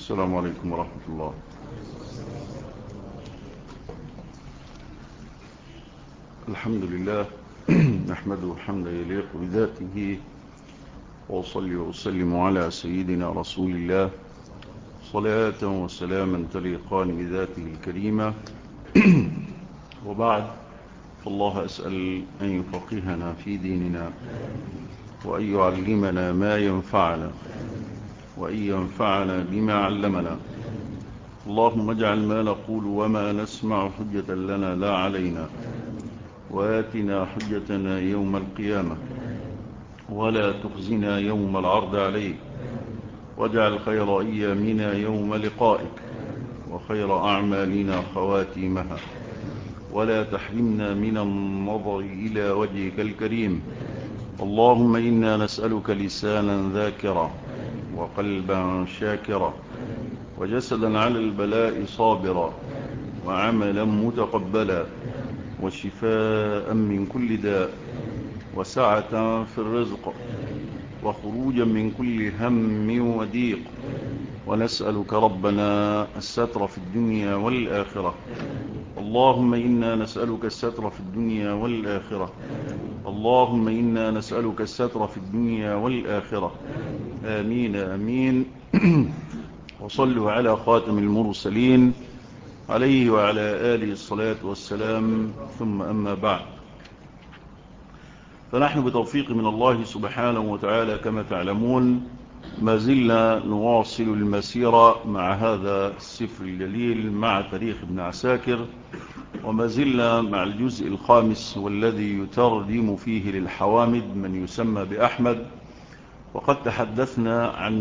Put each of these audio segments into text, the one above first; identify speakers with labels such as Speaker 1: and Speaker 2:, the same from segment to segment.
Speaker 1: السلام عليكم ورحمة الله. الحمد لله نحمده حمدا يليق بذاته، وأصلي وأسلم على سيدنا رسول الله صلاة وسلاما تليقان بذاته الكريمة. وبعد، فالله أسأل أن يفقهنا في ديننا، وأن يعلمنا ما ينفعنا، وأن ينفعنا بما علمنا. اللهم اجعل ما نقول وما نسمع حجة لنا لا علينا، وآتنا حجتنا يوم القيامة، ولا تخزنا يوم العرض عليك، واجعل خير أيامنا يوم لقائك، وخير أعمالنا خواتيمها، ولا تحرمنا من النظر إلى وجهك الكريم. اللهم إنا نسألك لسانا ذاكرا، وقلبا شاكرا، وجسدا على البلاء صابرا، وعملا متقبلا، وشفاء من كل داء، وسعة في الرزق، وخروجا من كل هم وضيق. ونسألك ربنا الستر في الدنيا والآخرة. اللهم إنا نسألك الستر في الدنيا والآخرة. اللهم إنا نسألك الستر في الدنيا والآخرة. آمين آمين. وصلوا على خاتم المرسلين عليه وعلى آله الصلاة والسلام، ثم أما بعد. فنحن بتوفيق من الله سبحانه وتعالى كما تعلمون ما زلنا نواصل المسيرة مع هذا السفر الجليل، مع تاريخ ابن عساكر، وما زلنا مع الجزء الخامس والذي يترجم فيه للحوامد من يسمى بأحمد. وقد تحدثنا عن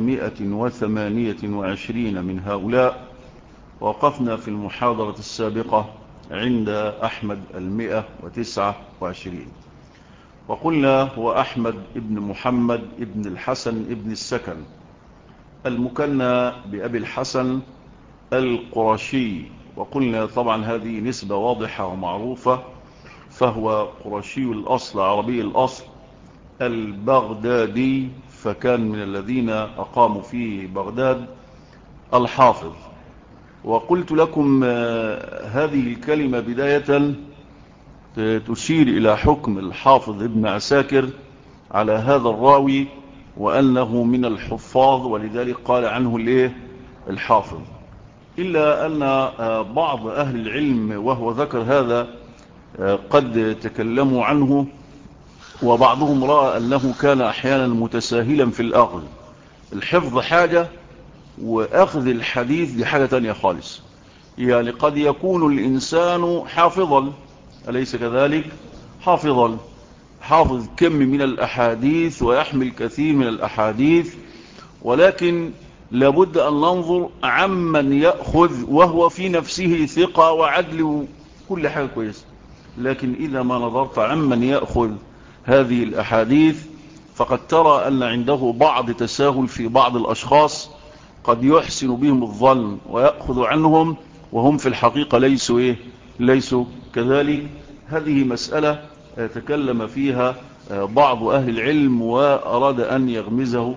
Speaker 1: 128 من هؤلاء. وقفنا في المحاضرة السابقة عند أحمد 129، وقلنا هو أحمد ابن محمد ابن الحسن ابن السكن، المكنى بأبي الحسن القرشي. وقلنا طبعا هذه نسبة واضحة ومعروفة، فهو قرشي الأصل، عربي الأصل، البغدادي، فكان من الذين أقاموا في بغداد الحافظ. وقلت لكم هذه الكلمة بداية تشير إلى حكم الحافظ ابن عساكر على هذا الراوي، وأنه من الحفاظ، ولذلك قال عنه الحافظ. إلا أن بعض أهل العلم وهو ذكر هذا قد تكلموا عنه، وبعضهم رأى أنه كان أحيانا متساهلا في الأخذ. الحفظ حاجة، وأخذ الحديث دي حاجة تانية خالص. يعني قد يكون الإنسان حافظا، أليس كذلك؟ حافظا، حافظ كم من الأحاديث ويحمل كثير من الأحاديث، ولكن لابد أن ننظر عمن يأخذ وهو في نفسه ثقة وعدل وكل حاجة كويسة. لكن إذا ما نظرت عمن يأخذ هذه الأحاديث، فقد ترى أن عنده بعض تساهل في بعض الأشخاص، قد يحسن بهم الظن ويأخذ عنهم وهم في الحقيقة ليسوا كذلك. هذه مسألة تكلم فيها بعض أهل العلم، وأراد أن يغمزه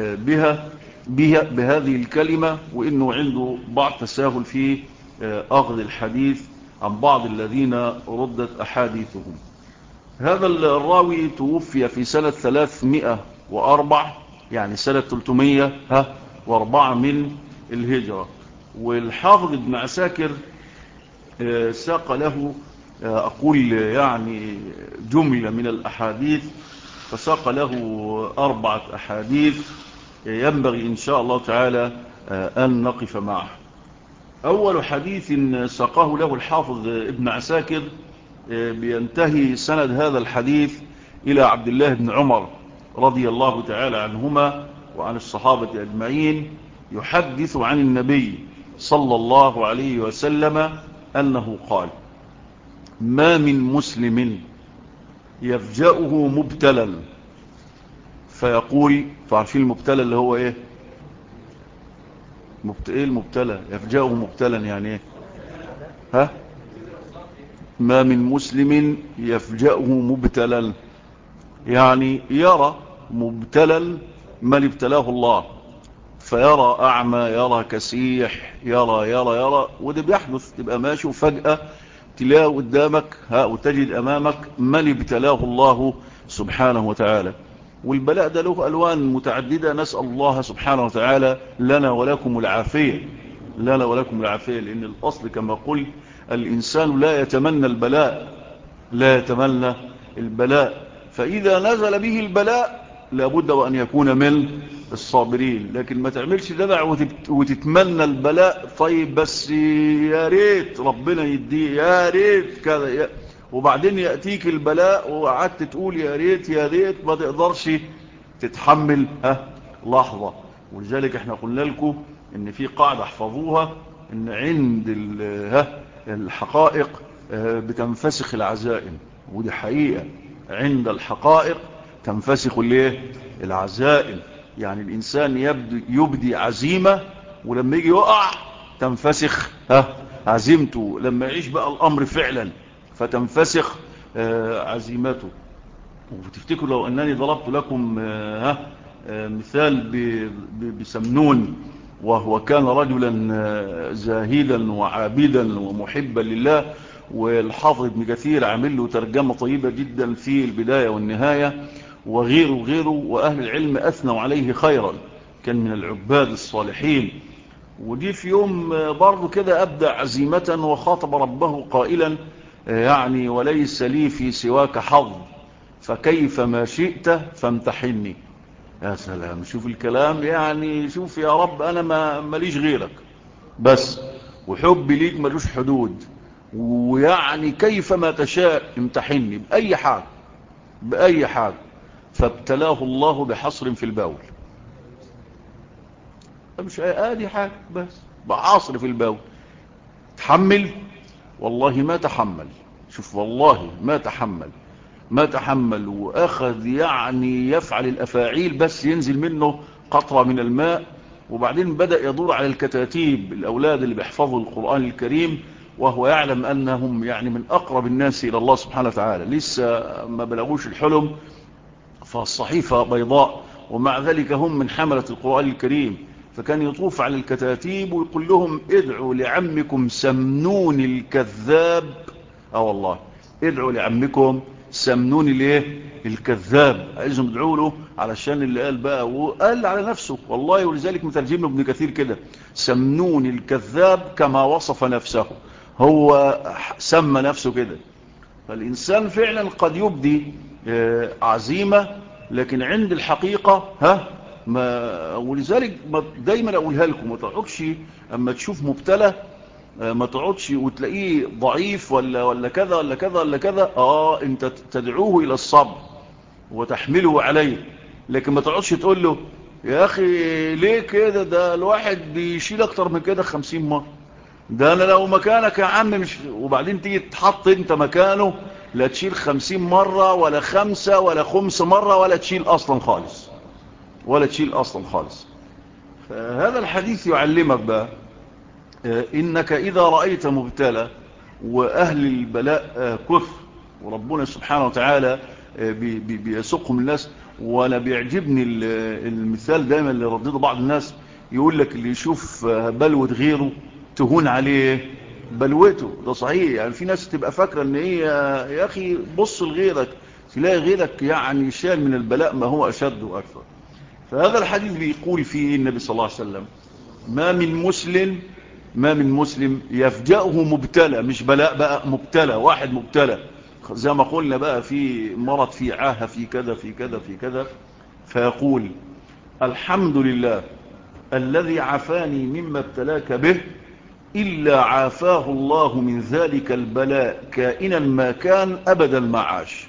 Speaker 1: بهذه الكلمة، وإنه عنده بعض تساهل في أخذ الحديث عن بعض الذين ردت أحاديثهم. هذا الراوي توفي في سنة 304، يعني سنة 304 من الهجرة. والحافظ ابن عساكر ساق له أقول يعني جملة من الأحاديث، فساق له 4 أحاديث ينبغي إن شاء الله تعالى أن نقف معه. أول حديث ساقه له الحافظ ابن عساكر بينتهي سند هذا الحديث إلى عبد الله بن عمر رضي الله تعالى عنهما وعن الصحابة أجمعين، يحدث عن النبي صلى الله عليه وسلم أنه قال: ما من مسلم يفجأه مبتلا فيقول، فعارفين المبتلا اللي هو ايه المبتلا؟ يفجأه مبتلا يعني ايه؟ ما من مسلم يفجأه مبتلا، يعني يرى مبتلا من ابتلاه الله، فيرى أعمى، يرى كسيح، يرى وده بيحدث. تبقى ماشي وفجأة تلاقي قدامك وتجد أمامك من ابتلاه الله سبحانه وتعالى. والبلاء ده له ألوان متعددة، نسأل الله سبحانه وتعالى لنا ولكم العافية، لنا ولكم العافية. لأن الأصل كما قلت الإنسان لا يتمنى البلاء، لا يتمنى البلاء، فإذا نزل به البلاء لابد وأن يكون من الصابرين. لكن ما تعملش دلع وتتمنى البلاء، طيب بس يا ريت ربنا يديه، يا ريت كذا، وبعدين يأتيك البلاء وقعدت تقول يا ريت يا ريت، ما تقدرش تتحمل لحظة. ولذلك احنا قلنا لكم ان في قاعدة احفظوها، ان عند الحقائق بتنفسخ العزائم، ودي حقيقة. عند الحقائق تنفسخ العزائم. يعني الإنسان يبدي عزيمة، ولما يجي يقع تنفسخ عزيمته. لما يعيش بقى الأمر فعلا فتنفسخ عزيمته. وتفتكروا لو أنني ضربت لكم مثال بسمنون، وهو كان رجلا زاهدا وعابدا ومحبا لله، والحافظ ابن كثير عامل له ترجمة طيبة جدا في البداية والنهاية، وغيره وأهل العلم أثنوا عليه خيرا، كان من العباد الصالحين. ودي في يوم برضو كده أبدأ عزيمة وخاطب ربه قائلا يعني وليس لي في سواك حظ، فكيف ما شئت فامتحني. يا سلام، شوف الكلام، يعني شوف يا رب أنا ماليش غيرك بس، وحبي ليك ملوش حدود، ويعني كيف ما تشاء امتحني بأي حال، بأي حال. فابتلاه الله بحصر في البول، مش ادي حاجة بس، بعصر في البول. تحمل؟ والله ما تحمل. شوف والله ما تحمل واخذ يعني يفعل الافاعيل، بس ينزل منه قطرة من الماء. وبعدين بدأ يدور على الكتاتيب، الاولاد اللي بيحفظوا القرآن الكريم، وهو يعلم انهم يعني من اقرب الناس الى الله سبحانه وتعالى، لسه ما بلغوش الحلم، فالصحيفة بيضاء، ومع ذلك هم من حملة القرآن الكريم. فكان يطوف على الكتاتيب ويقول لهم ادعوا لعمكم سمنون الكذاب. والله ادعوا لعمكم سمنون الكذاب، عايزهم ادعوا له علشان اللي قال بقى، وقال على نفسه والله. ولذلك مترجم له ابن كثير كده، سمنون الكذاب كما وصف نفسه، هو سمى نفسه كده. فالإنسان فعلا قد يبدي عزيمة، لكن عند الحقيقة ولذلك دايما أقولها لكم، ما تقعدش أما تشوف مبتلى ما تقعدش وتلاقيه ضعيف ولا كذا ولا كذا ولا كذا، انت تدعوه إلى الصبر وتحمله عليه. لكن ما تقعدش تقول له يا أخي ليه كده، ده الواحد بيشيل أكتر من كده 50 مرة، ده أنا لو مكانك يا عم مش، وبعدين تيجي تحط انت مكانه لا تشيل 50 مرة ولا 5 ولا 5 مرة ولا تشيل أصلا خالص، ولا تشيل أصلا خالص. فهذا الحديث يعلمك بقى إنك إذا رأيت مبتلى وأهل البلاء كثر، وربنا سبحانه وتعالى بيسقهم الناس. وأنا بيعجبني المثال دائما اللي ردده بعض الناس، يقول لك اللي يشوف بلوة غيره تهون عليه بلوته. ده صحيح، يعني في ناس تبقى فاكرة ان هي يا أخي بص لغيرك، تلاقي غيرك يعني شال من البلاء ما هو أشد وأكثر. فهذا الحديث بيقول فيه النبي صلى الله عليه وسلم ما من مسلم يفجأه مبتلى، مش بلاء بقى، مبتلى، واحد مبتلى زي ما قلنا بقى، في مرض، في عاهة، في كذا في كذا في كذا، فيقول الحمد لله الذي عافاني مما ابتلاك به، إلا عافاه الله من ذلك البلاء كائنا ما كان أبدا ما عاش.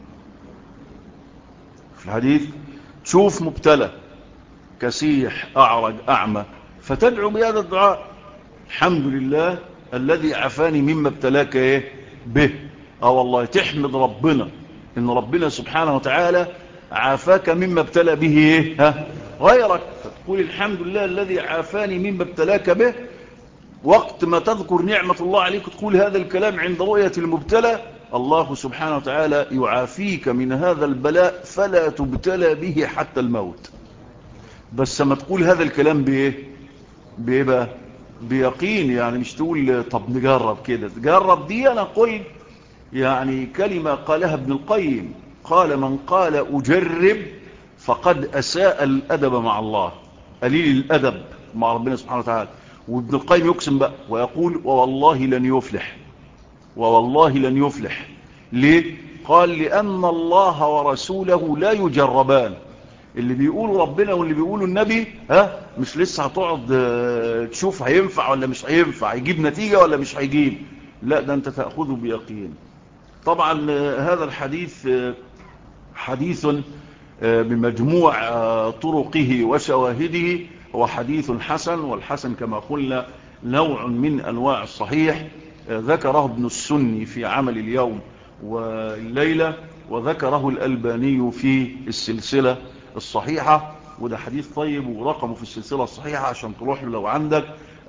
Speaker 1: في الحديث تشوف مبتلى كسيح أعرج أعمى، فتدعو بهذا الدعاء الحمد لله الذي عافاني مما ابتلاك به. والله تحمد ربنا إن ربنا سبحانه وتعالى عافاك مما ابتلى به غيرك، فتقول الحمد لله الذي عافاني مما ابتلاك به. وقت ما تذكر نعمة الله عليك تقول هذا الكلام عند رؤية المبتلى، الله سبحانه وتعالى يعافيك من هذا البلاء فلا تبتلى به حتى الموت. بس ما تقول هذا الكلام بايه بقى؟ بيقين. يعني مش تقول طب نجرب كده. تجرب دي انا قلت يعني كلمة قالها ابن القيم، قال من قال أجرب فقد أساء الأدب مع الله، قليل الأدب مع ربنا سبحانه وتعالى. وابن القيم يقسم بقى ويقول ووالله لن يفلح، ووالله لن يفلح. ليه؟ قال لأن الله ورسوله لا يجربان. اللي بيقولوا ربنا واللي بيقولوا النبي مش لسه هتقعد تشوف هينفع ولا مش هينفع، هيجيب نتيجة ولا مش هيجيب. لا، ده انت تأخذه بيقين. طبعا هذا الحديث حديث بمجموع طرقه وشواهده هو حديث حسن، والحسن كما قلنا نوع من أنواع الصحيح. ذكره ابن السني في عمل اليوم والليلة، وذكره الألباني في السلسلة الصحيحة. وده حديث طيب، ورقمه في السلسلة الصحيحة عشان تروح له لو عندك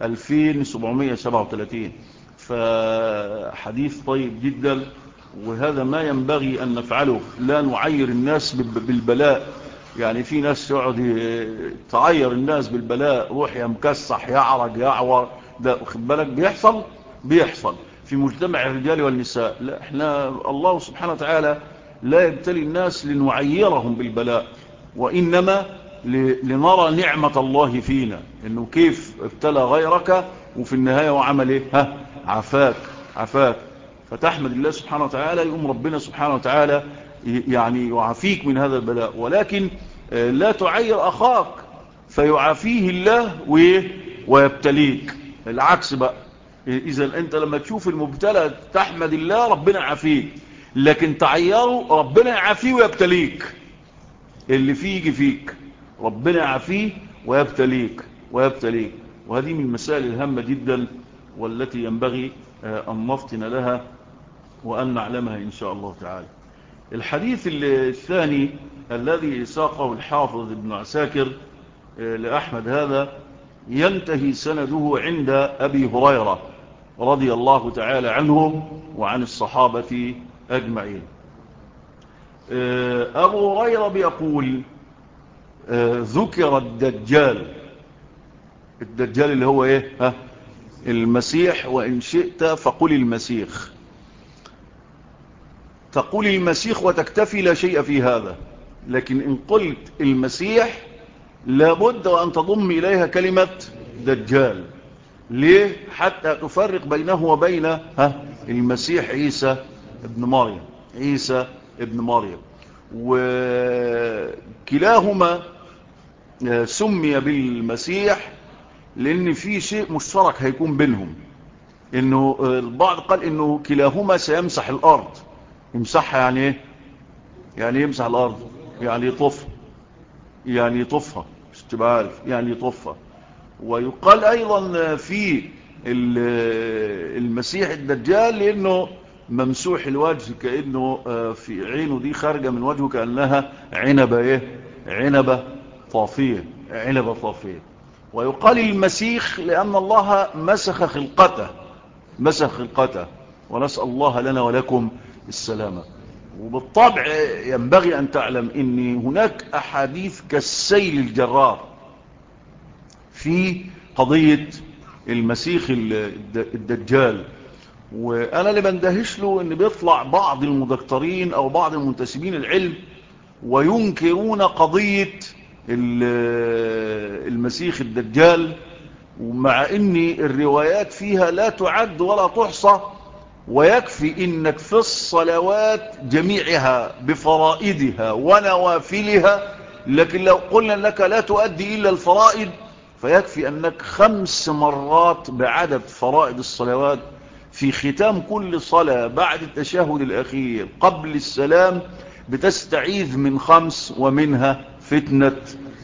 Speaker 1: 2737. فحديث طيب جدا، وهذا ما ينبغي أن نفعله. لا نعير الناس بالبلاء. يعني في ناس يقعد تعير الناس بالبلاء، روح يا مكسح يعرج يعور، ده واخد بالك بيحصل في مجتمع الرجال والنساء. لا، احنا الله سبحانه وتعالى لا يبتلي الناس لنعيرهم بالبلاء، وإنما لنرى نعمة الله فينا، انه كيف ابتلى غيرك وفي النهاية وعمل ايه؟ عفاك. فتحمد الله سبحانه وتعالى، يقوم ربنا سبحانه وتعالى يعني يعافيك من هذا البلاء. ولكن لا تعير أخاك فيعافيه الله ويبتليك. العكس بقى. إذا أنت لما تشوف المبتلى تحمد الله ربنا يعافيك، لكن تعيره ربنا يعافيه ويبتليك. اللي فيه يجي فيك، ربنا يعافيه ويبتليك. وهذه من المسائل الهامة جدا، والتي ينبغي أن نفطن لها وأن نعلمها إن شاء الله تعالى. الحديث الثاني الذي ساقه الحافظ ابن عساكر لأحمد هذا ينتهي سنده عند أبي هريرة رضي الله تعالى عنه وعن الصحابة أجمعين. أبو هريرة بيقول ذكر الدجال اللي هو ايه؟ المسيح. وإن شئت فقل المسيخ. تقول المسيخ وتكتفي، لا شيء في هذا. لكن إن قلت المسيح لابد وأن تضم إليها كلمة دجال. ليه؟ حتى تفرق بينه وبين المسيح عيسى ابن مريم. وكلاهما سمي بالمسيح لأن في شيء مشترك هيكون بينهم، إنه البعض قال إنه كلاهما سيمسح الأرض. يمسحها يعني إيه؟ يعني يمسح الأرض يعني يطفها مش تبقى عارف، يعني يطفها. ويقال أيضا في المسيح الدجال لأنه ممسوح الوجه، كأنه في عينه دي خارجة من وجهه كأنها عنبة طافية. ويقال المسيخ لأن الله مسخ خلقته، ونسأل الله لنا ولكم السلامة. وبالطبع ينبغي أن تعلم أن هناك أحاديث كالسيل الجرار في قضية المسيخ الدجال. وأنا اللي بندهش له أن بيطلع بعض المدكترين أو بعض المنتسبين العلم وينكرون قضية المسيخ الدجال، ومع أن الروايات فيها لا تعد ولا تحصى. ويكفي إنك في الصلوات جميعها بفرائدها ونوافلها، لكن لو قلنا لك لا تؤدي إلا الفرائد فيكفي أنك 5 مرات بعدد فرائد الصلوات في ختام كل صلاة بعد التشهد الأخير قبل السلام بتستعيذ من 5، ومنها فتنة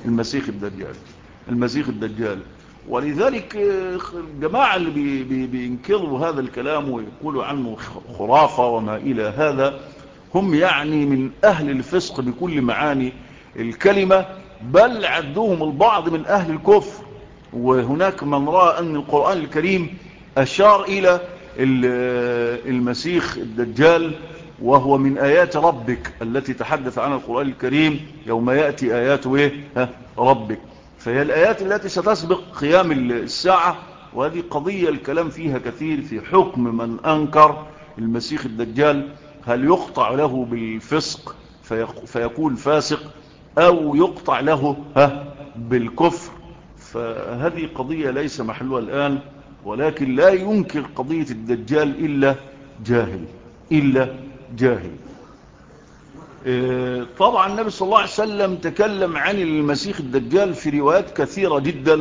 Speaker 1: المسيخ الدجال. ولذلك الجماعة اللي بينكروا هذا الكلام ويقولوا عنه خرافة وما إلى هذا هم يعني من أهل الفسق بكل معاني الكلمة، بل عدوهم البعض من أهل الكفر. وهناك من رأى أن القرآن الكريم أشار إلى المسيخ الدجال وهو من آيات ربك التي تحدث عنها القرآن الكريم يوم يأتي آيات ربك. فهي الآيات التي ستسبق قيام الساعة، وهذه قضية الكلام فيها كثير في حكم من أنكر المسيح الدجال، هل يقطع له بالفسق فيكون فاسق، أو يقطع له بالكفر. فهذه قضية ليس محلها الآن، ولكن لا ينكر قضية الدجال إلا جاهل. طبعا النبي صلى الله عليه وسلم تكلم عن المسيح الدجال في روايات كثيرة جدا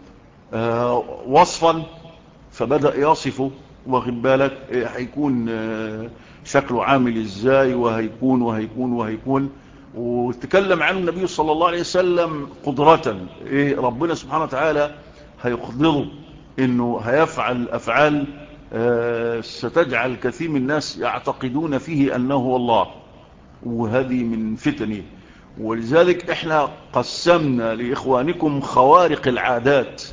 Speaker 1: وصفا، فبدأ يصفه، واخد بالك هيكون شكله عامل ازاي، وهيكون وتكلم عنه النبي صلى الله عليه وسلم قدرة، ربنا سبحانه وتعالى هيقدره انه هيفعل افعال ستجعل كثير من الناس يعتقدون فيه انه هو الله، وهذه من فتنه. ولذلك احنا قسمنا لإخوانكم خوارق العادات.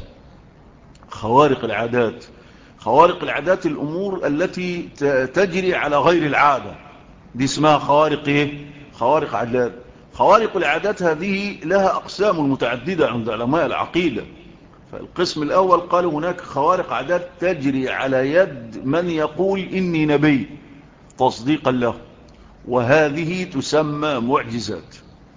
Speaker 1: خوارق العادات الأمور التي تجري على غير العادة، دي اسمها خوارق عادات. خوارق العادات هذه لها أقسام متعددة عند علماء العقيدة. فالقسم الأول قال هناك خوارق عادات تجري على يد من يقول إني نبي تصديقا له، وهذه تسمى معجزات.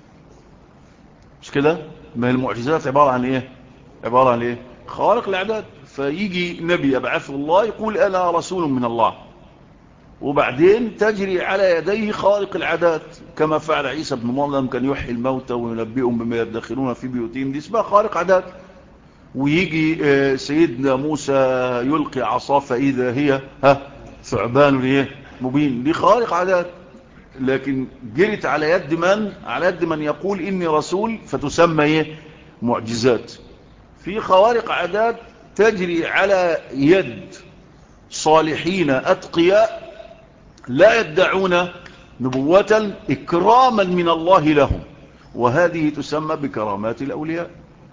Speaker 1: مش كده؟ ما المعجزات عبارة عن ايه؟ خوارق العادات. فيجي نبي يبعثه الله يقول انا رسول من الله، وبعدين تجري على يديه خوارق العادات، كما فعل عيسى بن مريم، كان يحيي الموتى وينبئهم بما يدخرون في بيوتهم، دي اسمها خوارق عادات. ويجي سيدنا موسى يلقي عصاه فاذا هي ثعبان مبين، دي خوارق عادات. لكن جرت على يد من يقول إني رسول، فتسمى معجزات. في خوارق عادات تجري على يد صالحين أتقياء لا يدعون نبوة إكراما من الله لهم، وهذه تسمى بكرامات الأولياء.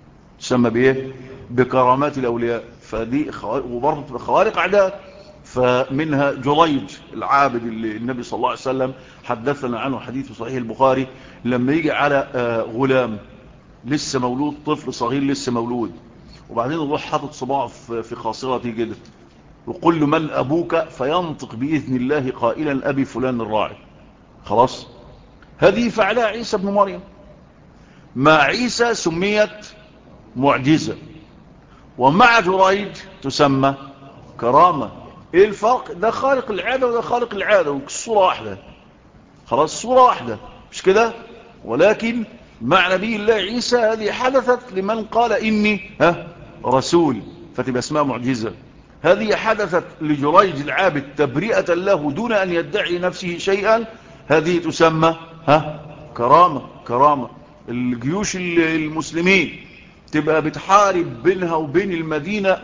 Speaker 1: بكرامات الأولياء. فدي وبرضه خوارق عادات. فمنها جريج العابد اللي النبي صلى الله عليه وسلم حدثنا عنه حديث في صحيح البخاري، لما يجي على غلام لسه مولود، طفل صغير لسه مولود، وبعدين يروح حاطط صباعه في خاصرته كده ويقول له من أبوك، فينطق بإذن الله قائلا أبي فلان الراعي. خلاص، هذه فعلها عيسى بن مريم. مع عيسى سميت معجزة، ومع جريج تسمى كرامة. ايه الفرق؟ ده خارق العادة وده خارق العادة، والصورة واحدة. خلاص، الصورة واحدة، مش كده؟ ولكن مع نبي الله عيسى هذه حدثت لمن قال إني رسول، فتبقى اسمها معجزة. هذه حدثت لجريج العابد تبرئة له دون أن يدعي نفسه شيئا، هذه تسمى كرامة. الجيوش المسلمين تبقى بتحارب بينها وبين المدينة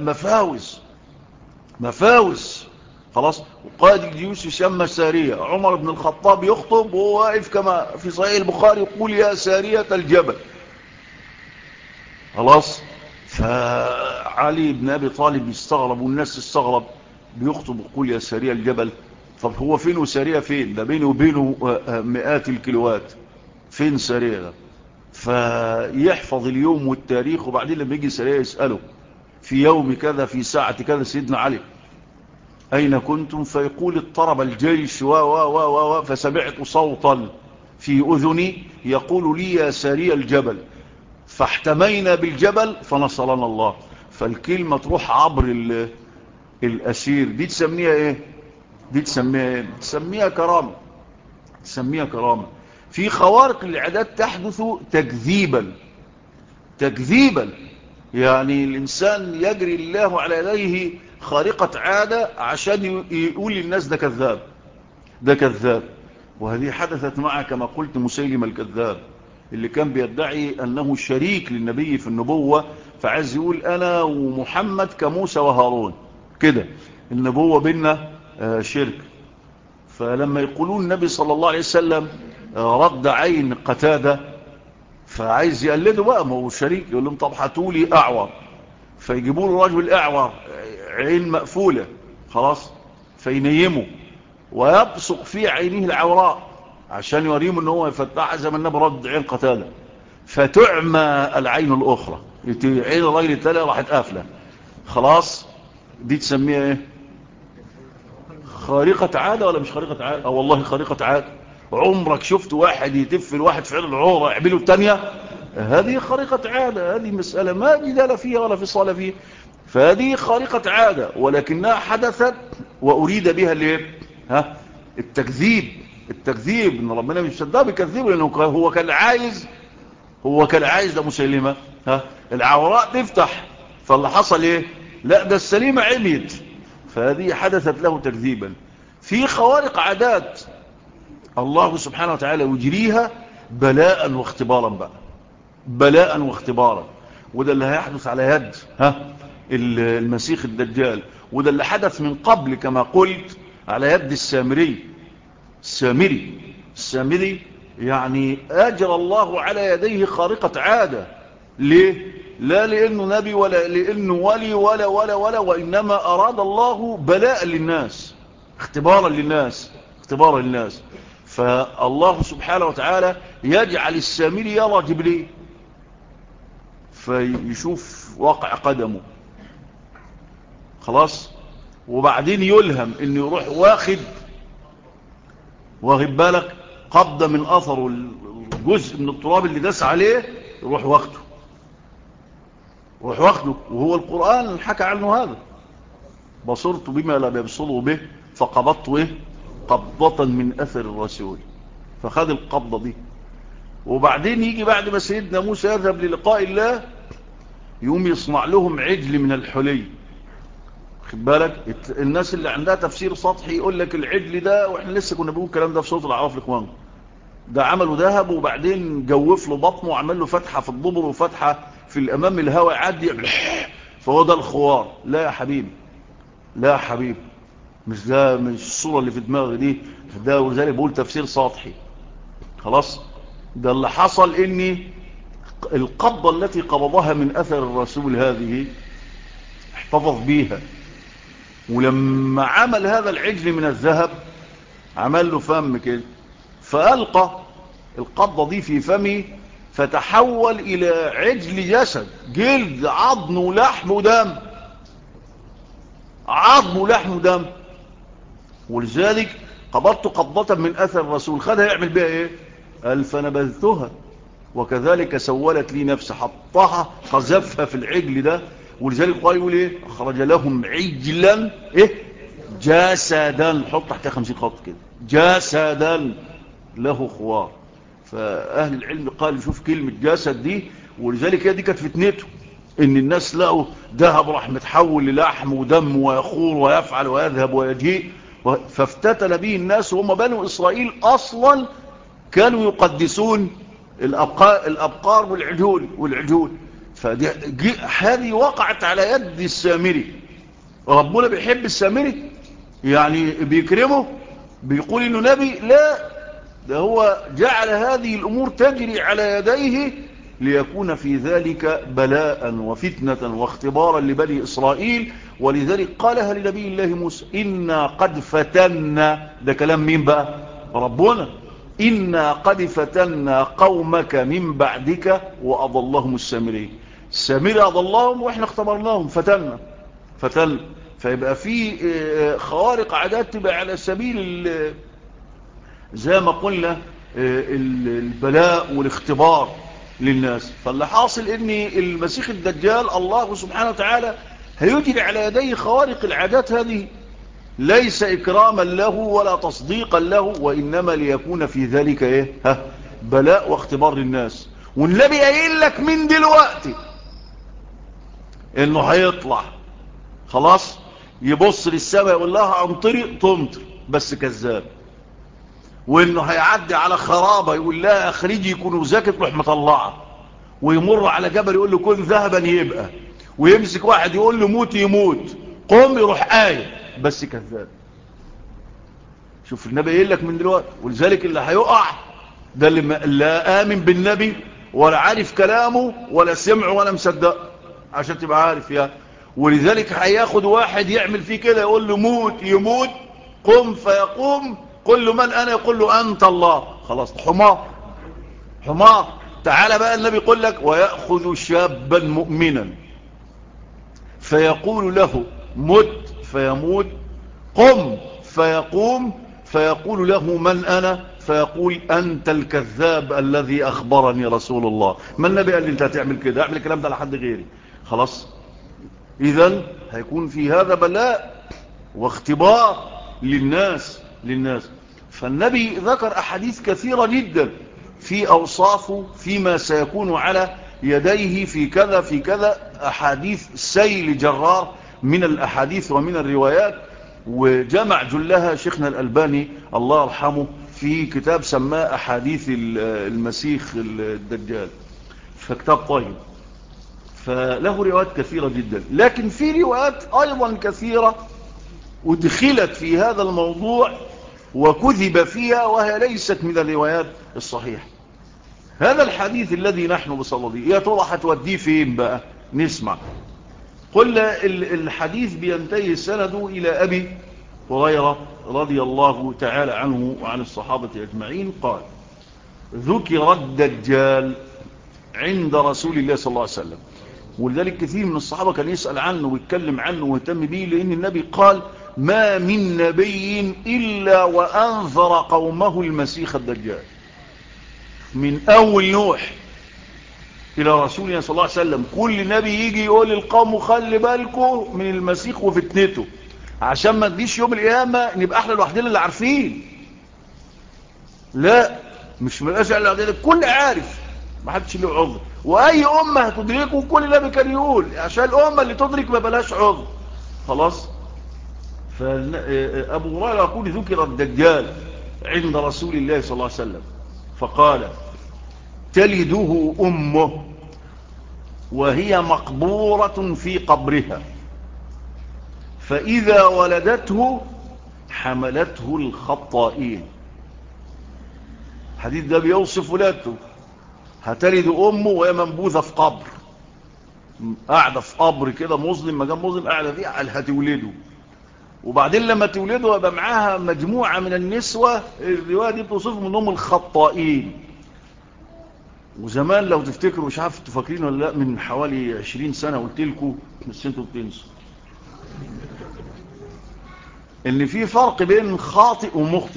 Speaker 1: مفاوز. خلاص، وقائد الجيوش يسمى سارية. عمر بن الخطاب يخطب وهو واقف كما في صحيح البخاري يقول يا سارية الجبل. خلاص، فعلي بن أبي طالب يستغرب والناس تستغرب، بيخطب يقول يا سارية الجبل. طب هو فين وسارية فين؟ ده بينه وبينه مئات الكيلوات، فين سارية ده؟ فيحفظ اليوم والتاريخ، وبعدين لما يجي سارية يسأله في يوم كذا في ساعة كذا سيدنا علي أين كنتم؟ فيقول اضطرب الجيش فسمعت صوتا في أذني يقول لي يا ساري الجبل، فاحتمينا بالجبل فنصرنا الله. فالكلمة تروح عبر الأسير. دي تسميها ايه؟ تسميها كرامة. في خوارق العادات تحدث تكذيبا، يعني الإنسان يجري الله على يديه خارقة عادة عشان يقول للناس ده كذاب. وهذه حدثت معه كما قلت مسيلم الكذاب، اللي كان بيدعي أنه شريك للنبي في النبوة، فعايز يقول أنا ومحمد كموسى وهارون كده، النبوة بيننا شرك. فلما يقولون النبي صلى الله عليه وسلم رد عين قتادة، فعايز يقلده بقى، ما هو شريك، يقول لهم طب هاتولي أعور، فيجيبوا له رجل أعور عين مقفولة، خلاص، فينيمه ويبصق في عينيه العوراء عشان يوريهم ان هو يفتح، زي ما النبي رد عين قتادة، فتعمى العين الأخرى. عين الراجل التاني راحت قافله. خلاص دي تسميها ايه؟ خارقة عادة ولا مش خارقة عادة؟ والله خارقة عادة. عمرك شفت واحد يتف الواحد في عين العورة يعمله التانية؟ هذه خارقة عادة. هذه مسألة ما جدال فيها ولا فصال فيها. فهذه خارقة عادة ولكنها حدثت وأريد بها الايه؟ التكذيب. التكذيب ان ربنا مش صدق بيكذبه لانه هو كان عايز ده مسلمة العوراء تفتح. فاللي حصل ايه؟ لا ده السليمة عميت. فهذه حدثت له تكذيبا. في خوارق عادات الله سبحانه وتعالى يجريها بلاء واختبارا بقى. بلاء واختبارا. وده اللي هيحدث على يد المسيح الدجال. وده اللي حدث من قبل كما قلت على يد السامري يعني أجر الله على يديه خارقة عادة. ليه؟ لا لأنه نبي ولا لأنه ولي ولا وإنما أراد الله بلاء للناس اختبارا للناس. فالله سبحانه وتعالى يجعل السامري يرى جبريل فيشوف واقع قدمه. خلاص. وبعدين يلهم انه يروح واخد بالك قبضة من اثره الجزء من التراب اللي داس عليه يروح واخده وهو القرآن حكى عنه هذا. بصرت بما لا يبصروا به فقبضت قبضة من اثر الرسول. فخد القبضة دي. وبعدين يجي بعد ما سيدنا موسى يذهب للقاء الله يقوم يصنع لهم عجل من الحلي. خد بالك الناس اللي عندها تفسير سطحي يقول لك العجل ده واحنا لسه كنا بنقول الكلام ده في سورة الاعراف الاخوان ده عمله ذهب وبعدين جوف له بطنه وعمل له فتحه في الضبر وفتحه في الامام الهواء يعدي فهو ده الخوار. لا يا حبيبي مش ده مش الصوره اللي في دماغي دي ده. ولذلك بقول تفسير سطحي. خلاص. ده اللي حصل اني القبضه التي قبضها من اثر الرسول هذه احتفظ بيها. ولما عمل هذا العجل من الذهب عمل له فم كده فألقى القبضة دي في فمه فتحول إلى عجل جسد جلد عظم ولحم ودم. ولذلك قبضت قبضة من أثر الرسول خدها يعمل بها إيه؟ قال فنبذتها وكذلك سولت لي نفسي. حطها قذفها في العجل ده. ولذلك قال يقول ايه؟ اخرج لهم عجلا جسدا. حط تحتها 50 خط كده جسدا له خوار. فاهل العلم قال شوف كلمة جسد دي. ولذلك دي كانت فتنته ان الناس لقوا ذهب راح متحول للحم ودم ويخور ويفعل ويذهب ويجيء. فافتتن به الناس وهم بنو اسرائيل اصلا كانوا يقدسون الابقار والعجول. هذه وقعت على يد السامري. ربنا بيحب السامري يعني بيكرمه بيقول انه نبي. لا ده هو جعل هذه الامور تجري على يديه ليكون في ذلك بلاء وفتنة واختبارا لبني اسرائيل. ولذلك قالها لنبي الله موسى إنا قد فتنا. ده كلام مين بقى؟ ربنا. إنا قد فتنا قومك من بعدك وأضلهم السامري أضلهم وإحنا اختبرناهم فتنا. فيبقى في خوارق عادات تبقى على سبيل زي ما قلنا البلاء والاختبار للناس. فاللي حاصل ان المسيح الدجال الله سبحانه وتعالى هيجري على يديه خوارق العادات هذه ليس إكراما له ولا تصديقا له وإنما ليكون في ذلك بلاء واختبار للناس. والنبي قايل لك من دلوقتي انه هيطلع خلاص يبص للسماء يقول لها امطري تمطر بس كذاب. وانه هيعدي على خرابة يقول لها اخرجي يكونوا زكي تروح مطلعه. ويمر على جبل يقول له كن ذهبا يبقى. ويمسك واحد يقول له موت يموت قوم يروح بس كذاب. شوف النبي قايل لك من دلوقتي. ولذلك اللي هيقع ده اللي لا آمن بالنبي ولا عارف كلامه ولا سمعه ولا مصدق عشان تبقى عارف ولذلك هياخد واحد يعمل فيه كده يقول له موت يموت قم فيقوم قل له من أنا يقول له أنت الله. خلاص حمار تعالى بقى النبي يقول لك ويأخذ شابا مؤمنا فيقول له مت فيموت، قم فيقوم، فيقول له من أنا؟ فيقول أنت الكذاب الذي أخبرني رسول الله. ما النبي قال لي أنت هتعمل كده، أعمل الكلام ده لحد غيري. خلاص، إذن هيكون في هذا بلاء واختبار للناس. فالنبي ذكر أحاديث كثيرة جدا في أوصافه فيما سيكون على يديه في كذا في كذا، أحاديث سيل جرار من الأحاديث ومن الروايات، وجمع جلها شيخنا الألباني الله يرحمه في كتاب سماه أحاديث المسيح الدجال، فكتاب طيب، فله روايات كثيرة جدا. لكن في روايات أيضا كثيرة ادخلت في هذا الموضوع وكذب فيها وهي ليست من الروايات الصحيحة. هذا الحديث الذي نحن بصدده يا ترى هتوديه فين بقى؟ نسمع. قلنا الحديث بينتهي سنده إلى أبي هريرة رضي الله تعالى عنه وعن الصحابة أجمعين قال ذكر الدجال عند رسول الله صلى الله عليه وسلم. ولذلك كثير من الصحابة كان يسأل عنه ويتكلم عنه ويهتم به، لأن النبي قال ما من نبي إلا وأنذر قومه المسيح الدجال، من أول نوح إلى رسول الله صلى الله عليه وسلم كل نبي يجي يقول للقوم خلي بالكم من المسيح وفتنته، عشان ما تجيش يوم القيامة نبقى احنا لوحدنا اللي عارفين. لا، مش مبقاش احنا لوحدنا، الكل عارف، ما حدش له عذر، واي امه هتدركه كل نبي كان يقول عشان الامه اللي تدرك ما بلاش عذر. خلاص. فابو هريره يقول ذكر الدجال عند رسول الله صلى الله عليه وسلم فقال تلده امه وهي مقبورة في قبرها، فإذا ولدته حملته الخطائين. الحديث ده بيوصف ولادته، هتلد أمه وهي منبوذة في قبر، قاعدة في قبر كده مظلم، مكان مظلم قاعدة فيه، هتولده، وبعدين لما تولده يبقى معاها مجموعة من النسوة، الرواية دي بتوصفهم انهم الخطائين. وزمان لو تفتكروا، مش عارف انتوا فاكرين ولا لا، من حوالي 20 سنة قلت لكم بس انتوا بتنسوا ان في فرق بين خاطئ ومخطئ،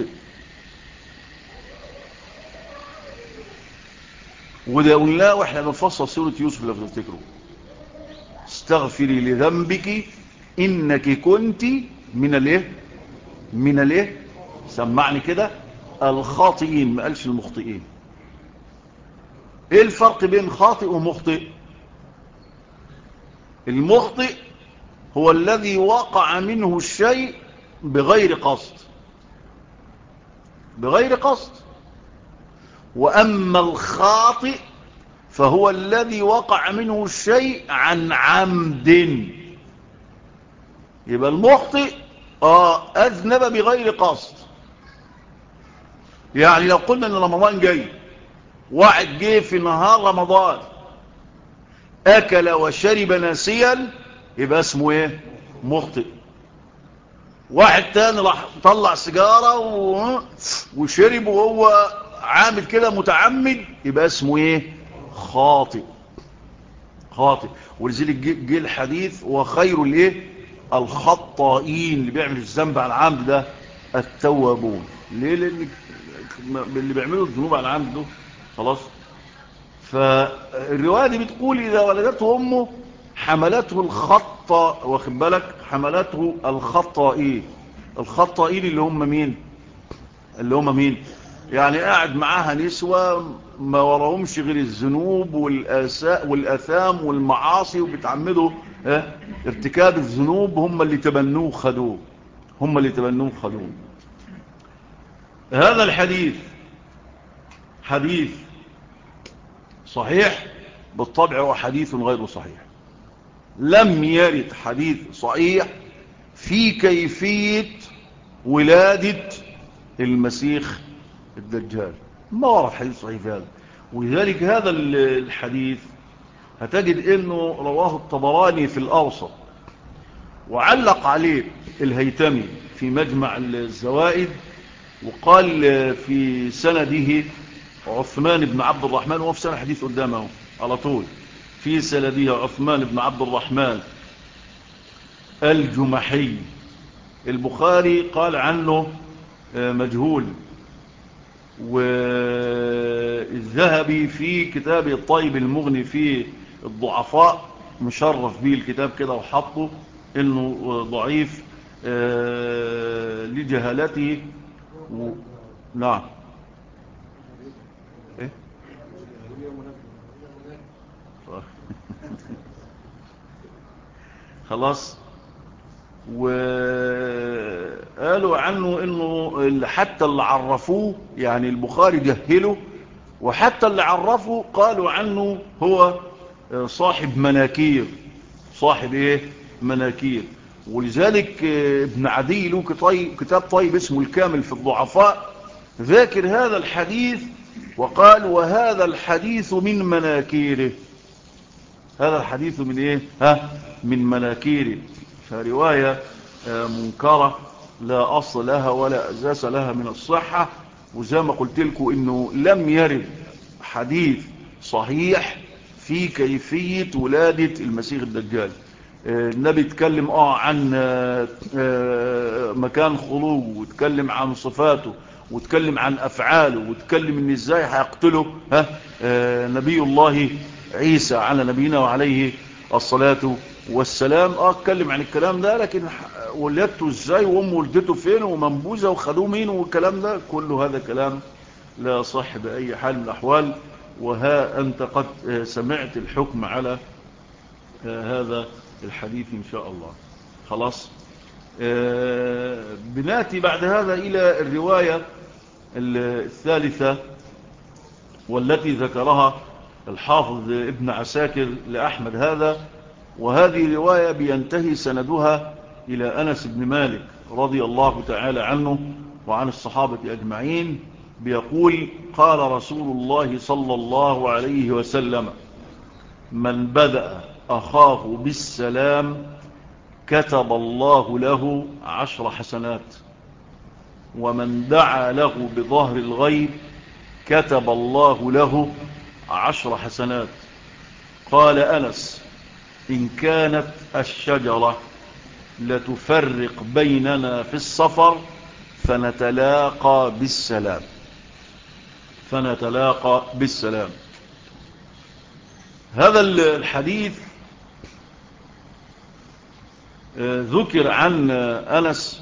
Speaker 1: وده قلناه واحنا بنفصل سورة يوسف لو تفتكروا، استغفري لذنبك انك كنت من الايه سمعني كده الخاطئين، ما قالش المخطئين. ايه الفرق بين خاطئ ومخطئ؟ المخطئ هو الذي وقع منه الشيء بغير قصد، وأما الخاطئ فهو الذي وقع منه الشيء عن عمد. يبقى المخطئ أذنب بغير قصد. يعني لو قلنا ان رمضان جاي، واحد جه في نهار رمضان أكل وشرب ناسيا، يبقى اسمه ايه؟ مخطئ. واحد تاني راح طلع سيجارة وشرب وهو عامل كده متعمد، يبقى اسمه ايه؟ خاطئ. ولذلك جه الحديث وخير الايه؟ الخطائين، اللي بيعمل الذنب على العمد ده التوابون. ليه؟ لان اللي بيعملوا الذنوب على العمد ده خلاص. فالرواية دي بتقول إذا ولدته أمه حملته الخطأ، واخد بالك، حملته الخطائين. الخطائين اللي هم مين؟ يعني قاعد معاها نسوة ما وراهمش غير الذنوب والآثام والمعاصي، وبتعمدوا ارتكاب الذنوب، هم اللي تبنوه خدوه. هذا الحديث حديث صحيح بالطبع، هو حديث غير صحيح. لم يرد حديث صحيح في كيفية ولادة المسيح الدجال، ما ورد حديث صحيح في هذا. ولذلك هذا الحديث هتجد انه رواه الطبراني في الأوسط، وعلق عليه الهيتمي في مجمع الزوائد، وقال في سنده عثمان بن عبد الرحمن، وهو في سنة حديث قدامه على طول، في سنده عثمان بن عبد الرحمن الجمحي. البخاري قال عنه مجهول، والذهبي في كتابه الطيب المغني في الضعفاء مشرف به الكتاب كده وحطه انه ضعيف لجهالته نعم. ايه خلاص. وقالوا عنه انه حتى اللي عرفوه يعني البخاري جهله، وحتى اللي عرفوه قالوا عنه هو صاحب مناكير. صاحب ايه؟ مناكير. ولذلك ابن عدي له كتاب طيب اسمه الكامل في الضعفاء، ذاكر هذا الحديث وقال وهذا الحديث من مناكيره. هذا الحديث من ايه؟ من مناكيره. فرواية منكرة لا أصل لها ولا أساس لها من الصحة. وزي ما قلت لكم إنه لم يرد حديث صحيح في كيفية ولادة المسيح الدجال. النبي اتكلم عن مكان خروجه، واتكلم عن صفاته، واتكلم عن أفعاله، واتكلم إن إزاي هيقتله نبي الله عيسى على نبينا وعليه الصلاة والسلام. اتكلم عن الكلام ده، لكن ولدته ازاي وامه ولدته فين ومنبوذه وخدوه مين والكلام ده كله هذا كلام لا صح بأي حال من الأحوال. وها أنت قد سمعت الحكم على هذا الحديث إن شاء الله. خلاص. بناتي بعد هذا إلى الرواية الثالثة والتي ذكرها الحافظ ابن عساكر لأحمد هذا، وهذه رواية بينتهي سندها إلى أنس بن مالك رضي الله تعالى عنه وعن الصحابة أجمعين. بيقول قال رسول الله صلى الله عليه وسلم من بدأ أخاه بالسلام كتب الله له 10 حسنات، ومن دعا له بظهر الغيب كتب الله له 10 حسنات. قال أنس إن كانت الشجرة لتفرق بيننا في السفر فنتلاقى بالسلام. فنتلاقى بالسلام. هذا الحديث ذكر عن أنس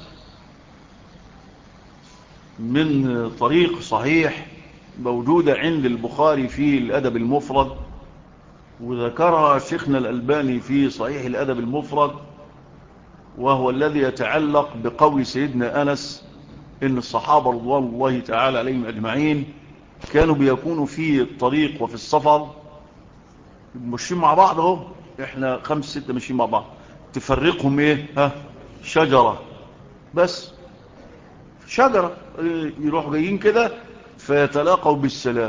Speaker 1: من طريق صحيح موجودة عند البخاري في الأدب المفرد، وذكرها شيخنا الألباني في صحيح الأدب المفرد، وهو الذي يتعلق بقول سيدنا أنس إن الصحابة رضوان الله تعالى عليهم أجمعين كانوا بيكونوا في الطريق وفي السفر ماشيين مع بعض اهو، احنا 5 6 ماشيين مع بعض، تفرقهم ايه؟ شجرة بس، شجرة يروحوا جايين كده فيتلاقوا بالسلام.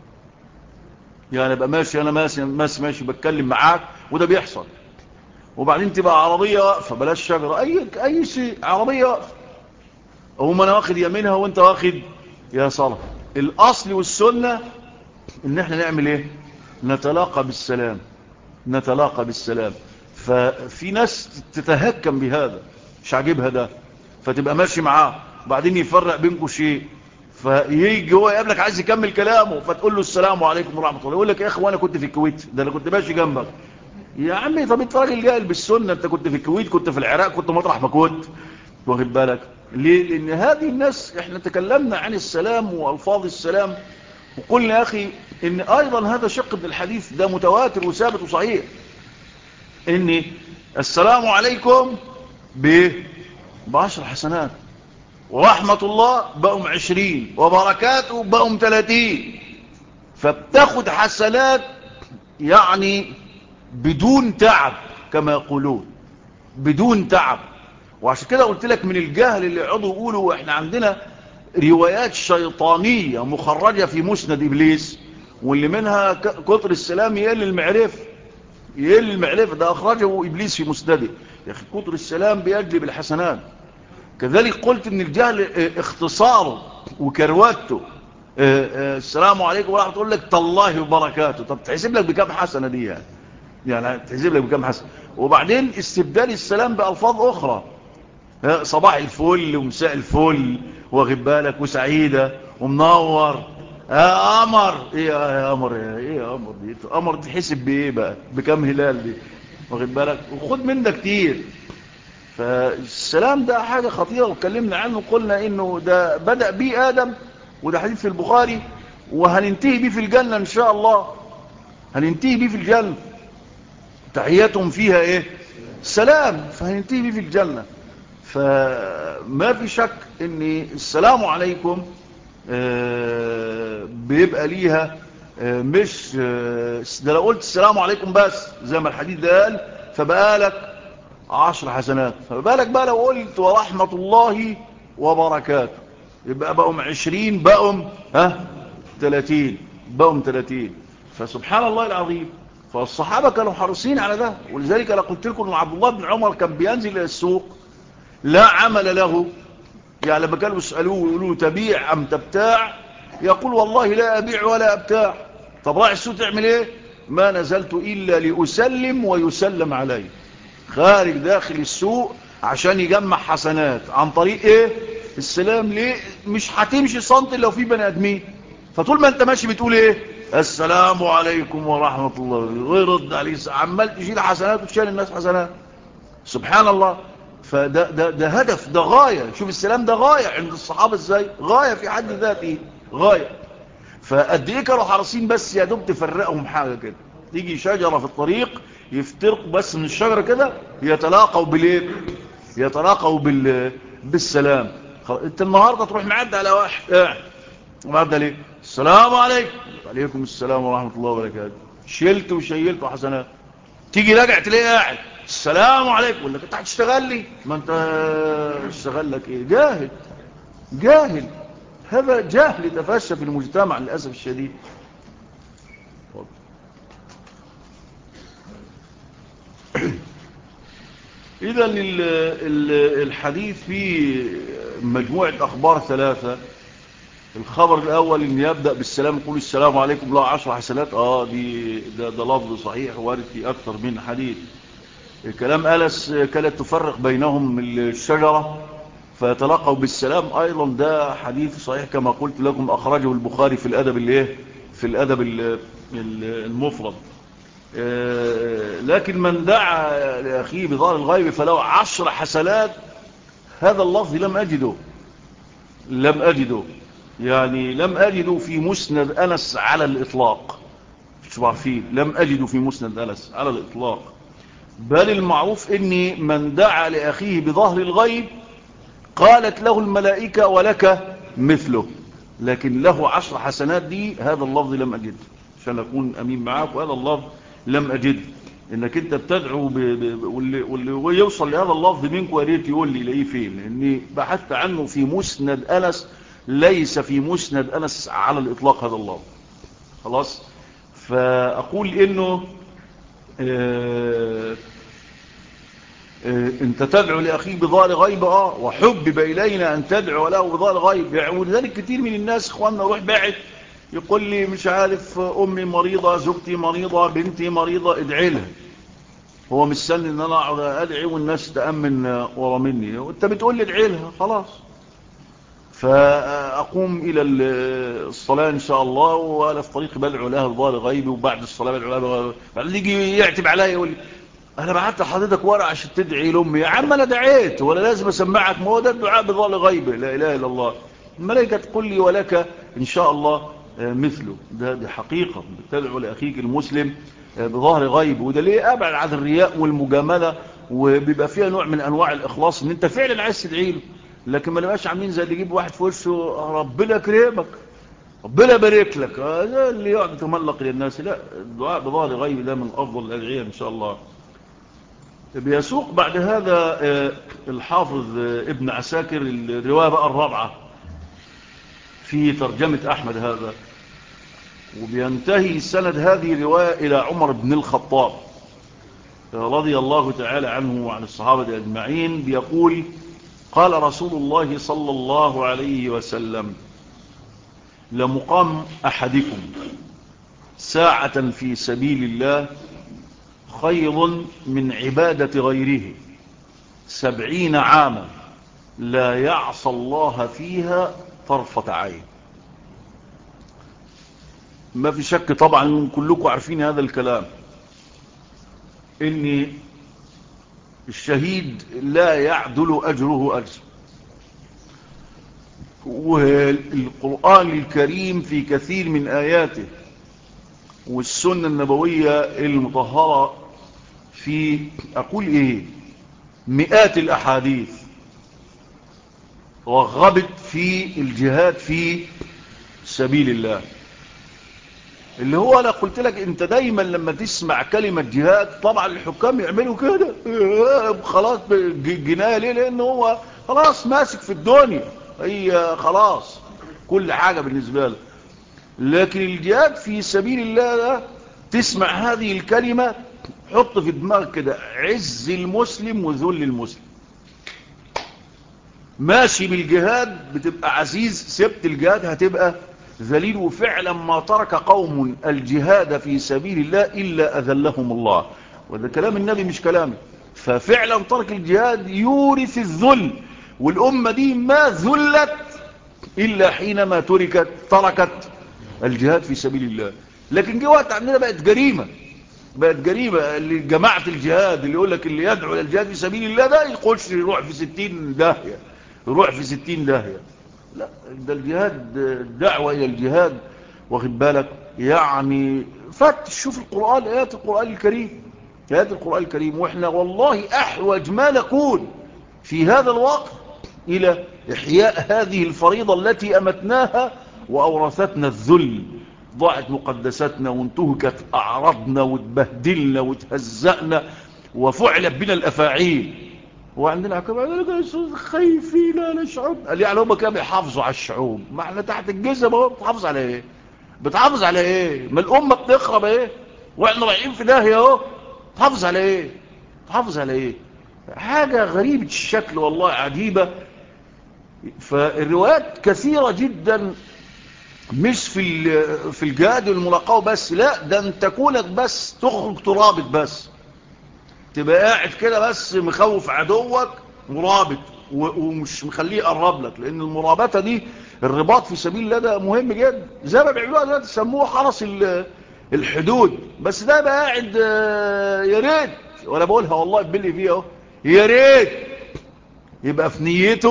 Speaker 1: يعني ابقى ماشي انا ماشي بتكلم معاك وده بيحصل، وبعدين تبقى عربية واقفة، بلاش شجرة، اي شيء، عربية واقفة هم انا واخد يمينها وانت واخد يا صلاة. الاصل والسنة ان احنا نعمل ايه؟ نتلاقى بالسلام. نتلاقى بالسلام. ففي ناس تتهكم بهذا، مش عاجبها ده، فتبقى ماشي معاه وبعدين يفرق بينكم شيء، فيجي هو يقابلك عايز يكمل كلامه فتقول له السلام عليكم ورحمة الله، يقول لك يا اخي وانا كنت في الكويت، ده انا كنت ماشي جنبك. يا عمي طب انت راجل جاهل بالسنة، انت كنت في الكويت، كنت في العراق، كنت مطرح ما كنت، واخد بالك ليه؟ لان هذه الناس احنا تكلمنا عن السلام والفاظ السلام، وقلنا يا اخي ان ايضا هذا شق من الحديث ده متواتر وثابت وصحيح، ان السلام عليكم ب10 حسنات، ورحمة الله بقوا 20، وبركاته بقوا 30، فبتاخد حسنات يعني بدون تعب كما يقولون، بدون تعب. وعشان كده قلت لك من الجهل اللي يقعدوا يقولوا احنا عندنا روايات شيطانية مخرجة في مسند إبليس، واللي منها كتر السلام يقل المعرفة، يقل المعرفة، ده أخرجه إبليس في مسنده. يا أخي كتر السلام بيجلب الحسنات. كذلك قلت ان الجهل اختصاره وكروته، السلام عليكم ورحمة تقول لك تالله وبركاته. طب تحسب لك بكام حسنة دي يعني تحسب لك بكام حسنة. وبعدين استبدال السلام بألفاظ أخرى، صباح الفل ومساء الفل واخد بالك وسعيدة ومنور قمر. ايه يا قمر، ايه يا قمر دي، قمر تحسب بايه بقى، بكام هلال دي واخد بالك، وخد من ده كتير. فالسلام ده حاجة خطيرة واتكلمنا عنه، قلنا انه ده بدأ بيه آدم، وده حديث في البخاري، وهننتهي بيه في الجنة ان شاء الله، هننتهي بيه في الجنة. تحياتهم فيها ايه؟ سلام. فهننتهي بيه في الجنة. فما في شك ان السلام عليكم بيبقى ليها مش ده لو قلت السلام عليكم بس زي ما الحديث ده قال فبقى لك 10 حسنات، فبالك بقى لو قلت ورحمة الله وبركاته يبقى بقوا 20، بقوا 30، بقوا 30. فسبحان الله العظيم. فالصحابة كانوا حريصين على ده، ولذلك انا قلت لكم ان عبد الله بن عمر كان بينزل الى السوق لا عمل له، يعني لما كانوا يسألوه ويقولوا تبيع أم تبتاع يقول والله لا أبيع ولا أبتاع. طب راعي السوق تعمل إيه؟ ما نزلت إلا لأسلم ويسلم علي. خارج داخل السوق عشان يجمع حسنات عن طريق إيه؟ السلام. ليه؟ مش هتمشي سنتي لو في بني آدمين، فطول ما أنت ماشي بتقول إيه؟ السلام عليكم ورحمة الله، ويرد عليه عمال تشيل حسنات وتشيل الناس حسنات. سبحان الله. ده هدف، ده غاية. شوف السلام ده غاية عند الصحابة ازاي، غاية في حد ذاته، غاية. فقد ايه كانوا حريصين بس يا دوب تفرقهم حاجة كده، تيجي شجرة في الطريق يفترقوا بس من الشجرة كده يتلاقوا بالايه، يتلاقوا بالسلام. انت النهاردة تروح معدي على واحد قاعد معدي عليه السلام عليكم، وعليكم السلام ورحمة الله وبركاته، شلت وشيلت وحسنات. تيجي راجع تلاقيه قاعد السلام عليكم، يقول لك انت هتشتغل لي، ما انت اشتغل لك ايه؟ جاهل، جاهل. هذا جهل تفشى في المجتمع للاسف الشديد. اذا الحديث فيه مجموعة اخبار ثلاثة. الخبر الاول ان يبدأ بالسلام، يقول السلام عليكم لا 10 حسنات. ده لفظ صحيح وارد في اكثر من حديث. كلام أنس كانت تفرق بينهم الشجرة فيتلقوا بالسلام، أيضا ده حديث صحيح كما قلت لكم، أخرجه البخاري في الأدب في الأدب المفرد. لكن من دعا لأخيه بظهر الغيب فله 10 حسنات، هذا اللفظ لم أجده يعني لم أجده في مسند أنس على الإطلاق. مش عارفين، لم أجده في مسند أنس على الإطلاق. بل المعروف إني من دعا لأخيه بظهر الغيب قالت له الملائكة ولك مثله، لكن له 10 حسنات دي هذا اللفظ لم أجد، عشان أكون أمين معاك، وهذا اللفظ لم أجد. إنك أنت بتدعو واللي يوصل لهذا اللفظ منك وريت يقول لي لأيه فين، لأني بحثت عنه في مسند أنس، ليس في مسند أنس على الإطلاق هذا اللفظ. خلاص. فأقول إنه انت تدعو لأخيك بظهر غيب وحبب إلينا أن تدعو له بظهر غيب. يعني ولذلك كتير من الناس اخواننا روح بعد يقول لي مش عارف أمي مريضة، زوجتي مريضة، بنتي مريضة، ادعي لها. هو مستني ان انا اقعد ادعي والناس تأمن ورا مني، وانت بتقول لي ادعي لها خلاص. فأقوم إلى الصلاة إن شاء الله، وأنا في طريقي بدعو لها بظهر غيبي، وبعد الصلاة بدعو لها بعد يجي يعتب عليا يقول لي انا بعت لحضرتك ورقه عشان تدعي لامي. يا عم انا دعيت ولا لازم اسمعك؟ ما هو ده الدعاء بظهر غيبه، لا اله الا الله. الملائكه تقول لي ولك ان شاء الله مثله. دي حقيقه، تدعو لاخيك المسلم بظهر غيب. وده ليه ابعد عن الرياء والمجامله، وبيبقى فيها نوع من انواع الاخلاص ان انت فعلا عايز تدعي له، لكن ما نبقاش عاملين زي اللي يجيب واحد في وشه ربنا يكرمك ربنا يبارك لك، ده اللي يقعد يتملق للناس. لا، الدعاء بظهر غيب ده من افضل الادعيه ان شاء الله. بيسوق بعد هذا الحافظ ابن عساكر الرواية بقى الرابعة في ترجمة أحمد هذا، وبينتهي سند هذه الرواية إلى عمر بن الخطاب رضي الله تعالى عنه وعن الصحابة أجمعين. بيقول قال رسول الله صلى الله عليه وسلم لمقام أحدكم ساعة في سبيل الله خير من عبادة غيره 70 عاما لا يعصى الله فيها طرفة عين. ما في شك طبعا كلكم عارفين هذا الكلام، ان الشهيد لا يعدل أجره أجر. والقرآن الكريم في كثير من آياته والسنة النبوية المطهرة في أقول إيه مئات الأحاديث رغبت في الجهاد في سبيل الله. اللي هو أنا قلت لك أنت دايما لما تسمع كلمة جهاد طبعا الحكام يعملوا كده خلاص جناية ليه؟ لأنه هو خلاص ماسك في الدنيا، هي خلاص كل حاجة بالنسبة له. لكن الجهاد في سبيل الله ده تسمع هذه الكلمة حط في دماغك كده عز المسلم وذل المسلم. ماشي بالجهاد بتبقى عزيز، سبت الجهاد هتبقى ذليل. وفعلا ما ترك قوم الجهاد في سبيل الله إلا أذلهم الله، وده كلام النبي مش كلامي. ففعلا ترك الجهاد يورث الذل، والأمة دي ما ذلت إلا حينما تركت الجهاد في سبيل الله. لكن جه وقت عندنا بقت جريمة اللي جماعة الجهاد اللي يقول لك اللي يدعو للجهاد في سبيل الله ده يخش يروح في 60 داهية، يروح في 60 داهية. لا، ده الجهاد دعوة إلى الجهاد، واخد بالك يعني. فتش شوف القرآن، آيات القرآن الكريم، آيات القرآن الكريم. وإحنا والله أحوج ما نكون في هذا الوقت إلى إحياء هذه الفريضة التي أمتناها وأورثتنا الذل. ضاعت مقدساتنا وانتهكت أعراضنا واتبهدلنا واتهزأنا وفعلت بنا الأفاعيل. وعندنا عندنا خايفين على الشعوب. قال يعني هم كانوا بيحافظوا على الشعوب، ما احنا تحت الجزء ما هو بتحافظ على ايه؟ بتحافظ على ايه؟ ما الأمة بتخرب ايه؟ واحنا رايحين في داهية اهو. بتحافظ على ايه؟ بتحافظ على ايه؟ حاجة غريبة الشكل والله عجيبة. فالروايات كثيرة جدا، مش في الجهاد والملاقاة بس، لا ده انت كونك بس تخرج ترابط، بس تبقى قاعد كده بس مخوف عدوك مرابط ومش مخليه يقرب لك. لان المرابطة دي الرباط في سبيل الله ده مهم جدا، زي ما بيعملوها دلوقتي يسموه حرس الحدود. بس ده بقى قاعد يا ريت، وانا بقولها والله ببلي فيها اهو، يا ريت يبقى في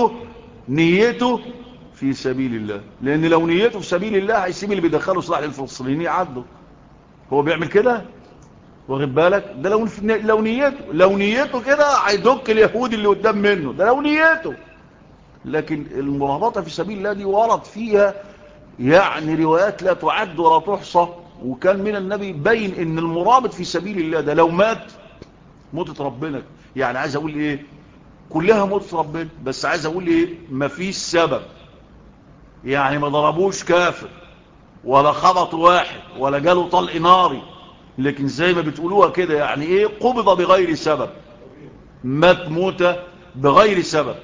Speaker 1: نيته في سبيل الله. لان لو نيته في سبيل الله هيسيب اللي بيدخلوا سلاح للفلسطينيين يعدوا. هو بيعمل كده، واخد بالك؟ ده لو نيته كده هيدك اليهود اللي قدام منه، ده لو نيته. لكن المرابطه في سبيل الله دي ورد فيها يعني روايات لا تعد ولا تحصى. وكان من النبي بين ان المرابط في سبيل الله ده لو مات موتة ربنا. يعني عايز اقول ايه؟ كلها موتة ربنا، بس عايز اقول ايه؟ مفيش سبب. يعني ما ضربوش كافر ولا خبطوا واحد ولا جاله طلق ناري، لكن زي ما بتقولوها كده يعني ايه؟ قبض بغير سبب، مات موتة بغير سبب.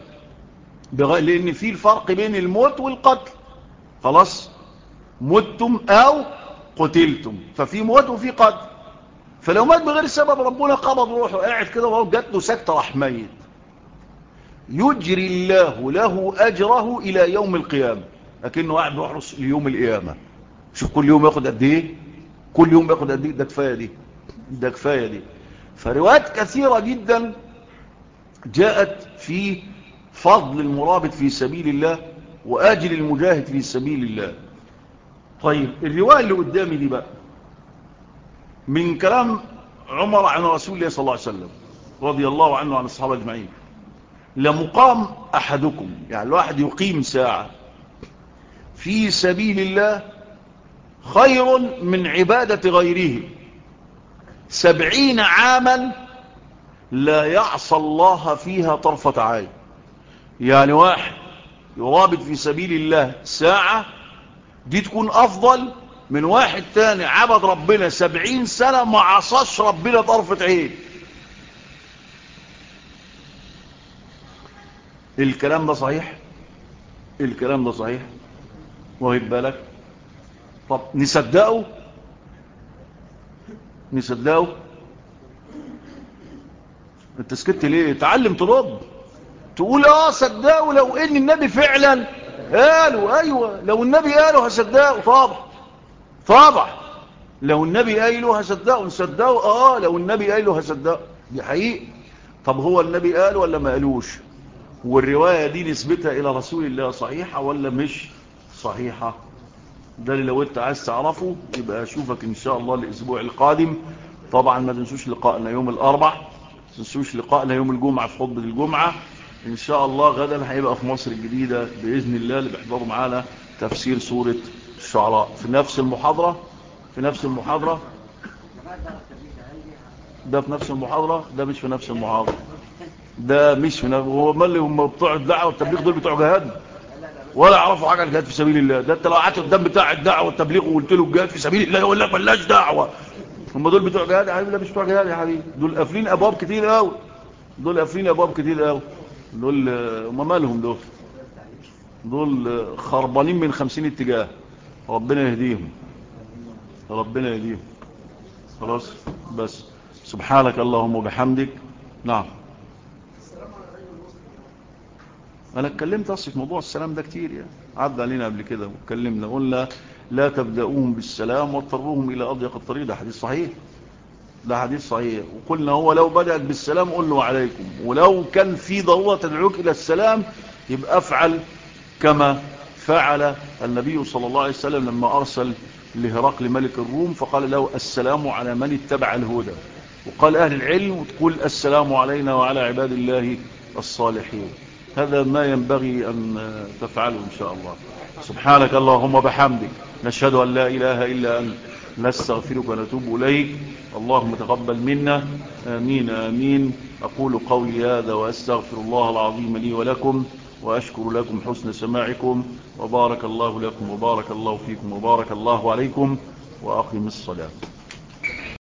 Speaker 1: لان في الفرق بين الموت والقتل. خلاص، متم او قتلتم، ففي موت وفي قتل. فلو مات بغير سبب ربنا قبض روحه، قاعد كده وهو جات له سكتة راح ميت. يجري الله له أجره إلى يوم القيامة، لكنه قاعد بيحرس ليوم القيامة. شوف كل يوم ياخد قد ايه، كل يوم ياخد قد ايه. ده كفاية دي. فروايات كثيرة جدا جاءت في فضل المرابط في سبيل الله وآجل المجاهد في سبيل الله. طيب الرواية اللي قدامي دي بقى من كلام عمر عن رسول الله صلى الله عليه وسلم رضي الله عنه وعن الصحابة اجمعين. لمقام أحدكم، يعني الواحد يقيم ساعة في سبيل الله خير من عبادة غيره 70 عاما لا يعصى الله فيها طرفة عين. يعني واحد يرابط في سبيل الله ساعة دي تكون أفضل من واحد تاني عبد ربنا 70 سنة ما عصاش ربنا طرفة عين. الكلام ده صحيح، الكلام ده صحيح، واخد بالك؟ طب نصدقه؟ انت سكت ليه؟ تعلم ترد، تقول صدقه لو ان النبي فعلا قالوا. ايوه لو النبي قاله هصدقه طبعا لو النبي قاله هصدقه، نصدقه لو النبي قاله هصدقه، دي حقيقة. طب هو النبي قال ولا ما قالوش؟ والرواية دي نسبتها الى رسول الله صحيحة ولا مش صحيحة؟ ده اللي لو انت عايز تعرفه يبقى اشوفك ان شاء الله الاسبوع القادم. طبعا ما تنسوش لقائنا يوم الاربع، ما تنسوش لقائنا يوم الجمعة في خطبة الجمعة ان شاء الله. غدا هيبقى في مصر الجديدة باذن الله اللي بيحضروا معانا تفسير سورة الشعراء في نفس المحاضرة. ده في نفس المحاضرة، ده مش في نفس المحاضرة، ده مش في نفس. هو ما اللي هم بتوع الدعوة والتبليغ دول بتوع جهاد ولا يعرفوا حاجة عن الجهاد في سبيل الله؟ ده انت لو قعدت قدام بتاع الدعوة والتبليغ وقلت له الجهاد في سبيل الله يقول لك ملاش دعوة. هم دول بتوع جهاد يا حبيبي؟ لا مش بتوع جهاد يا حبيبي، دول قافلين ابواب كتير قوي، دول هم مالهم؟ دول خربانين من 50 اتجاه. ربنا يهديهم. خلاص بس. سبحانك اللهم وبحمدك. نعم. انا اتكلمت اصلا في موضوع السلام ده كتير، يعني عدى علينا قبل كده واتكلمنا، قلنا لا تبدأوهم بالسلام واضطروهم الى اضيق الطريق. ده حديث صحيح. وقلنا هو لو بدأت بالسلام قل له عليكم، ولو كان في ضرورة تدعوك الى السلام يبقى افعل كما فعل النبي صلى الله عليه وسلم لما ارسل لهرقل ملك الروم فقال له السلام على من اتبع الهدى. وقال اهل العلم وتقول السلام علينا وعلى عباد الله الصالحين. هذا ما ينبغي أن تفعله إن شاء الله. سبحانك اللهم بحمدك، نشهد أن لا إله إلا أنت، نستغفرك ونتوب إليك. اللهم تقبل منا. آمين آمين. أقول قولي هذا وأستغفر الله العظيم لي ولكم، وأشكر لكم حسن سماعكم، وبارك الله لكم وبارك الله فيكم وبارك الله عليكم، وأقم الصلاة.